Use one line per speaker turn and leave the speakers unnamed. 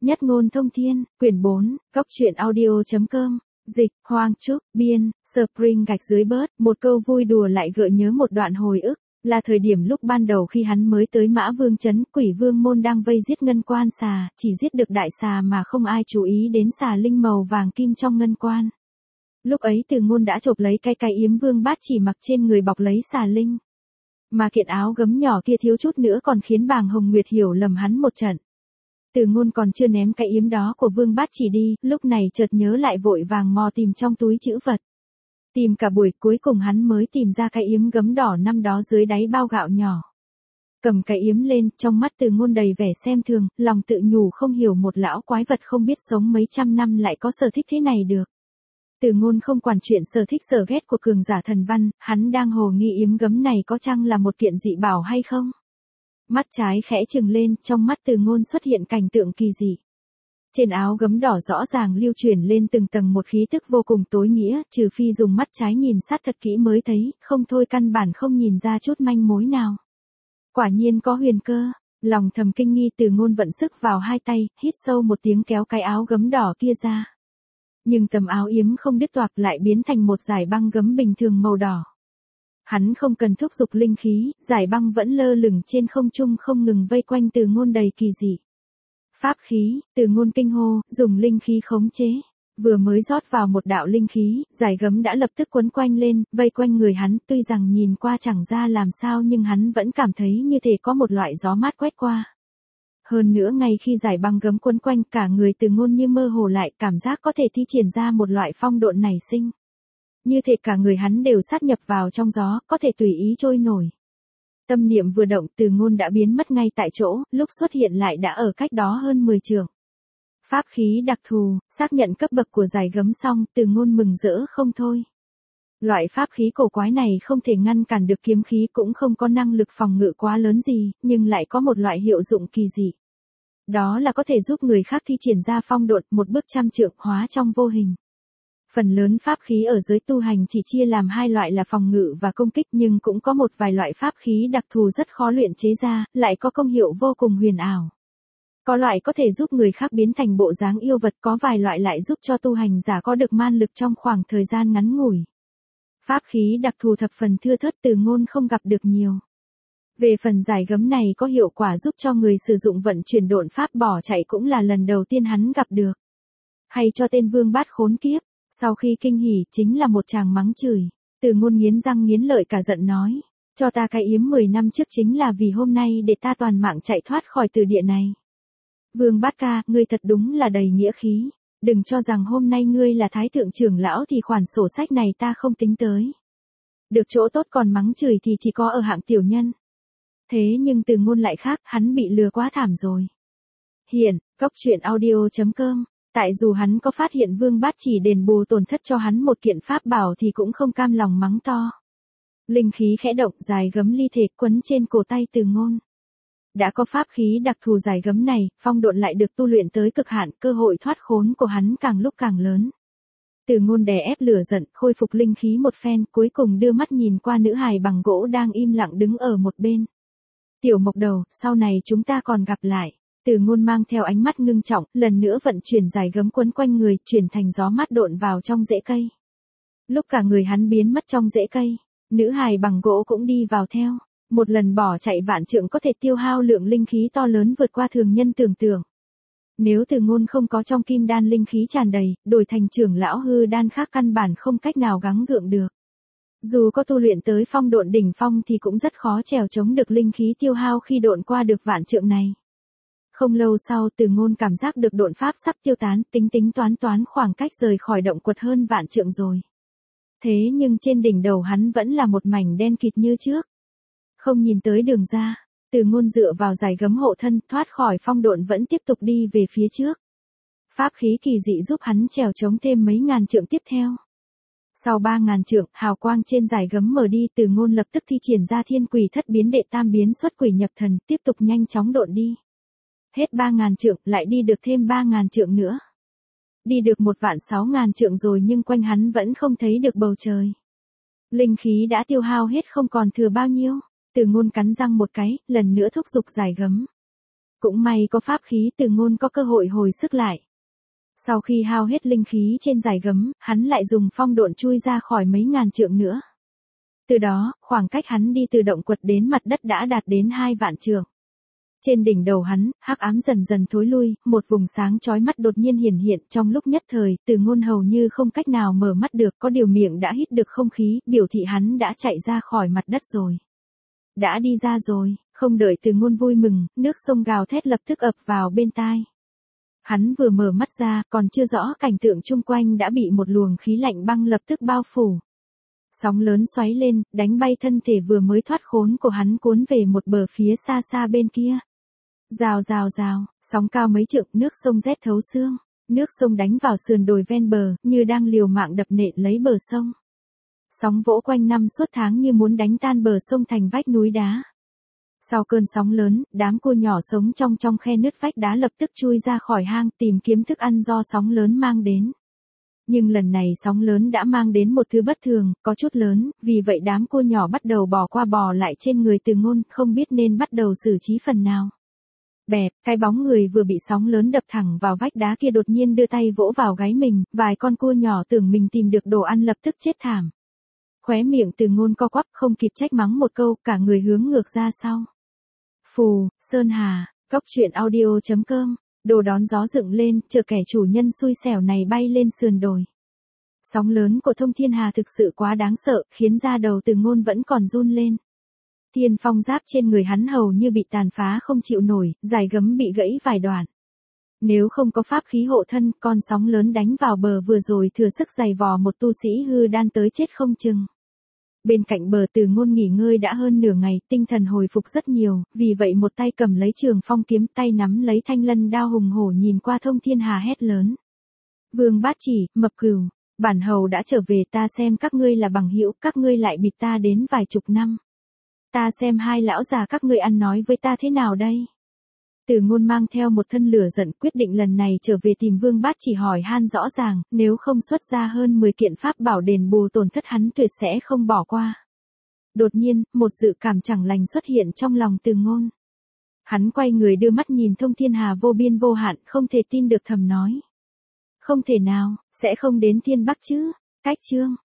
Nhất ngôn thông thiên, quyển 4, góc truyện audio.com, dịch, Hoàng Trúc, biên, Spring gạch dưới bớt, một câu vui đùa lại gợi nhớ một đoạn hồi ức, là thời điểm lúc ban đầu khi hắn mới tới Mã Vương Trấn, Quỷ Vương môn đang vây giết ngân quan xà, chỉ giết được đại xà mà không ai chú ý đến xà linh màu vàng kim trong ngân quan. Lúc ấy Từ Ngôn đã chộp lấy cái yếm Vương Bát Chỉ mặc trên người bọc lấy xà linh. Mà kiện áo gấm nhỏ kia thiếu chút nữa còn khiến Bàng Hồng Nguyệt hiểu lầm hắn một trận. Từ Ngôn còn chưa ném cái yếm đó của Vương Bát Chỉ đi, lúc này chợt nhớ lại vội vàng mò tìm trong túi trữ vật. Tìm cả buổi cuối cùng hắn mới tìm ra cái yếm gấm đỏ năm đó dưới đáy bao gạo nhỏ. Cầm cái yếm lên, trong mắt Từ Ngôn đầy vẻ xem thường, lòng tự nhủ không hiểu một lão quái vật không biết sống mấy trăm năm lại có sở thích thế này được. Từ Ngôn không quản chuyện sở thích sở ghét của cường giả thần văn, hắn đang hồ nghi yếm gấm này có chăng là một kiện dị bảo hay không? Mắt trái khẽ trừng lên, trong mắt Từ Ngôn xuất hiện cảnh tượng kỳ dị. Trên áo gấm đỏ rõ ràng lưu truyền lên từng tầng một khí tức vô cùng tối nghĩa, trừ phi dùng mắt trái nhìn sát thật kỹ mới thấy, không thôi căn bản không nhìn ra chút manh mối nào. Quả nhiên có huyền cơ, lòng thầm kinh nghi Từ Ngôn vận sức vào hai tay, hít sâu một tiếng kéo cái áo gấm đỏ kia ra. Nhưng tấm áo yếm không đứt toạc lại biến thành một dải băng gấm bình thường màu đỏ. Hắn không cần thúc giục linh khí, dải băng vẫn lơ lửng trên không trung không ngừng vây quanh Từ Ngôn đầy kỳ dị. Pháp khí, Từ Ngôn kinh hô, dùng linh khí khống chế. Vừa mới rót vào một đạo linh khí, dải gấm đã lập tức quấn quanh lên, vây quanh người hắn, tuy rằng nhìn qua chẳng ra làm sao nhưng hắn vẫn cảm thấy như thể có một loại gió mát quét qua. Hơn nữa ngay khi dải băng gấm quấn quanh cả người Từ Ngôn như mơ hồ lại, cảm giác có thể thi triển ra một loại phong độn nảy sinh. Như thể cả người hắn đều sát nhập vào trong gió, có thể tùy ý trôi nổi. Tâm niệm vừa động Từ Ngôn đã biến mất ngay tại chỗ, lúc xuất hiện lại đã ở cách đó hơn 10 trượng. Pháp khí đặc thù, xác nhận cấp bậc của dải gấm xong, Từ Ngôn mừng rỡ không thôi. Loại pháp khí cổ quái này không thể ngăn cản được kiếm khí cũng không có năng lực phòng ngự quá lớn gì, nhưng lại có một loại hiệu dụng kỳ dị. Đó là có thể giúp người khác thi triển ra phong độn, một bước trăm trượng hóa trong vô hình. Phần lớn pháp khí ở giới tu hành chỉ chia làm hai loại là phòng ngự và công kích, nhưng cũng có một vài loại pháp khí đặc thù rất khó luyện chế ra, lại có công hiệu vô cùng huyền ảo. Có loại có thể giúp người khác biến thành bộ dáng yêu vật, có vài loại lại giúp cho tu hành giả có được man lực trong khoảng thời gian ngắn ngủi. Pháp khí đặc thù thập phần thưa thớt Từ Ngôn không gặp được nhiều. Về phần dải gấm này có hiệu quả giúp cho người sử dụng vận chuyển độn pháp bỏ chạy cũng là lần đầu tiên hắn gặp được. Hay cho tên Vương Bát khốn kiếp, sau khi kinh hỉ chính là một tràng mắng chửi. Từ Ngôn nghiến răng nghiến lợi cả giận nói, cho ta cái yếm 10 năm trước chính là vì hôm nay để ta toàn mạng chạy thoát khỏi từ địa này. Vương Bát ca, ngươi thật đúng là đầy nghĩa khí. Đừng cho rằng hôm nay ngươi là thái thượng trưởng lão thì khoản sổ sách này ta không tính tới. Được chỗ tốt còn mắng chửi thì chỉ có ở hạng tiểu nhân. Thế nhưng Từ Ngôn lại khác, hắn bị lừa quá thảm rồi. Hiện, góc truyện audio.com, tại dù hắn có phát hiện Vương Bát Chỉ đền bù tổn thất cho hắn một kiện pháp bảo thì cũng không cam lòng mắng to. Linh khí khẽ động, dải gấm ly thể quấn trên cổ tay Từ Ngôn. Đã có pháp khí đặc thù dải gấm này, phong độn lại được tu luyện tới cực hạn, cơ hội thoát khốn của hắn càng lúc càng lớn. Từ Ngôn đè ép lửa giận, khôi phục linh khí một phen, cuối cùng đưa mắt nhìn qua nữ hài bằng gỗ đang im lặng đứng ở một bên. Tiểu Mộc Đầu, sau này chúng ta còn gặp lại. Từ Ngôn mang theo ánh mắt ngưng trọng, lần nữa vận chuyển dải gấm quấn quanh người, chuyển thành gió mát độn vào trong rễ cây. Lúc cả người hắn biến mất trong rễ cây, nữ hài bằng gỗ cũng đi vào theo. Một lần bỏ chạy vạn trượng có thể tiêu hao lượng linh khí to lớn vượt qua thường nhân tưởng tượng. Nếu Từ Ngôn không có trong kim đan linh khí tràn đầy, đổi thành trưởng lão hư đan khác căn bản không cách nào gắng gượng được. Dù có tu luyện tới phong độn đỉnh phong thì cũng rất khó trèo chống được linh khí tiêu hao khi độn qua được vạn trượng này. Không lâu sau Từ Ngôn cảm giác được độn pháp sắp tiêu tán, tính toán khoảng cách rời khỏi động quật hơn vạn trượng rồi. Thế nhưng trên đỉnh đầu hắn vẫn là một mảnh đen kịt như trước. Không nhìn tới đường ra, Từ Ngôn dựa vào dải gấm hộ thân, thoát khỏi phong độn vẫn tiếp tục đi về phía trước. Pháp khí kỳ dị giúp hắn trèo chống thêm mấy ngàn trượng tiếp theo. Sau 3.000 trượng, hào quang trên dải gấm mở đi, Từ Ngôn lập tức thi triển ra thiên quỷ thất biến đệ tam biến xuất quỷ nhập thần, tiếp tục nhanh chóng độn đi. Hết 3.000 trượng, lại đi được thêm 3.000 trượng nữa. Đi được 1.600.000 trượng rồi nhưng quanh hắn vẫn không thấy được bầu trời. Linh khí đã tiêu hao hết không còn thừa bao nhiêu. Từ Ngôn cắn răng một cái, lần nữa thúc giục dải gấm. Cũng may có pháp khí Từ Ngôn có cơ hội hồi sức lại. Sau khi hao hết linh khí trên dải gấm, hắn lại dùng phong độn chui ra khỏi mấy ngàn trượng nữa. Từ đó, khoảng cách hắn đi từ động quật đến mặt đất đã đạt đến 2 vạn trượng. Trên đỉnh đầu hắn, hắc ám dần dần thối lui, một vùng sáng chói mắt đột nhiên hiển hiện trong lúc nhất thời, Từ Ngôn hầu như không cách nào mở mắt được, có điều miệng đã hít được không khí, biểu thị hắn đã chạy ra khỏi mặt đất rồi. Đã đi ra rồi, không đợi Từ Ngôn vui mừng, nước sông gào thét lập tức ập vào bên tai. Hắn vừa mở mắt ra, còn chưa rõ cảnh tượng chung quanh đã bị một luồng khí lạnh băng lập tức bao phủ. Sóng lớn xoáy lên, đánh bay thân thể vừa mới thoát khốn của hắn cuốn về một bờ phía xa xa bên kia. Rào rào rào, sóng cao mấy trượng, nước sông rét thấu xương. Nước sông đánh vào sườn đồi ven bờ, như đang liều mạng đập nện lấy bờ sông. Sóng vỗ quanh năm suốt tháng như muốn đánh tan bờ sông thành vách núi đá. Sau cơn sóng lớn, đám cua nhỏ sống trong khe nứt vách đá lập tức chui ra khỏi hang tìm kiếm thức ăn do sóng lớn mang đến. Nhưng lần này sóng lớn đã mang đến một thứ bất thường, có chút lớn, vì vậy đám cua nhỏ bắt đầu bò qua bò lại trên người Từ Ngôn, không biết nên bắt đầu xử trí phần nào. Bẹp, cái bóng người vừa bị sóng lớn đập thẳng vào vách đá kia đột nhiên đưa tay vỗ vào gáy mình, vài con cua nhỏ tưởng mình tìm được đồ ăn lập tức chết thảm. Khóe miệng Từ Ngôn co quắp, không kịp trách mắng một câu, cả người hướng ngược ra sau. Phù, Sơn Hà, Cốc Truyện Audio.com, đồ đón gió dựng lên, chờ kẻ chủ nhân xui xẻo này bay lên sườn đồi. Sóng lớn của Thông Thiên Hà thực sự quá đáng sợ, khiến da đầu Từ Ngôn vẫn còn run lên. Thiên phong giáp trên người hắn hầu như bị tàn phá không chịu nổi, dải gấm bị gãy vài đoạn. Nếu không có pháp khí hộ thân, con sóng lớn đánh vào bờ vừa rồi thừa sức giày vò một tu sĩ hư đan tới chết không chừng. Bên cạnh bờ Từ Ngôn nghỉ ngơi đã hơn nửa ngày, tinh thần hồi phục rất nhiều, vì vậy một tay cầm lấy trường phong kiếm, tay nắm lấy thanh lân đao hùng hổ nhìn qua Thông Thiên Hà hét lớn. Vương Bát Chỉ, Mập Cửu, bản hầu đã trở về, ta xem các ngươi là bằng hữu, các ngươi lại bịp ta đến vài chục năm. Ta xem hai lão già các ngươi ăn nói với ta thế nào đây? Từ Ngôn mang theo một thân lửa giận, quyết định lần này trở về tìm Vương Bát Chỉ hỏi han rõ ràng, nếu không xuất ra hơn 10 kiện pháp bảo đền bù tổn thất hắn tuyệt sẽ không bỏ qua. Đột nhiên, một dự cảm chẳng lành xuất hiện trong lòng Từ Ngôn. Hắn quay người đưa mắt nhìn Thông Thiên Hà vô biên vô hạn, không thể tin được thầm nói. Không thể nào, sẽ không đến Thiên Bắc chứ? Cách chương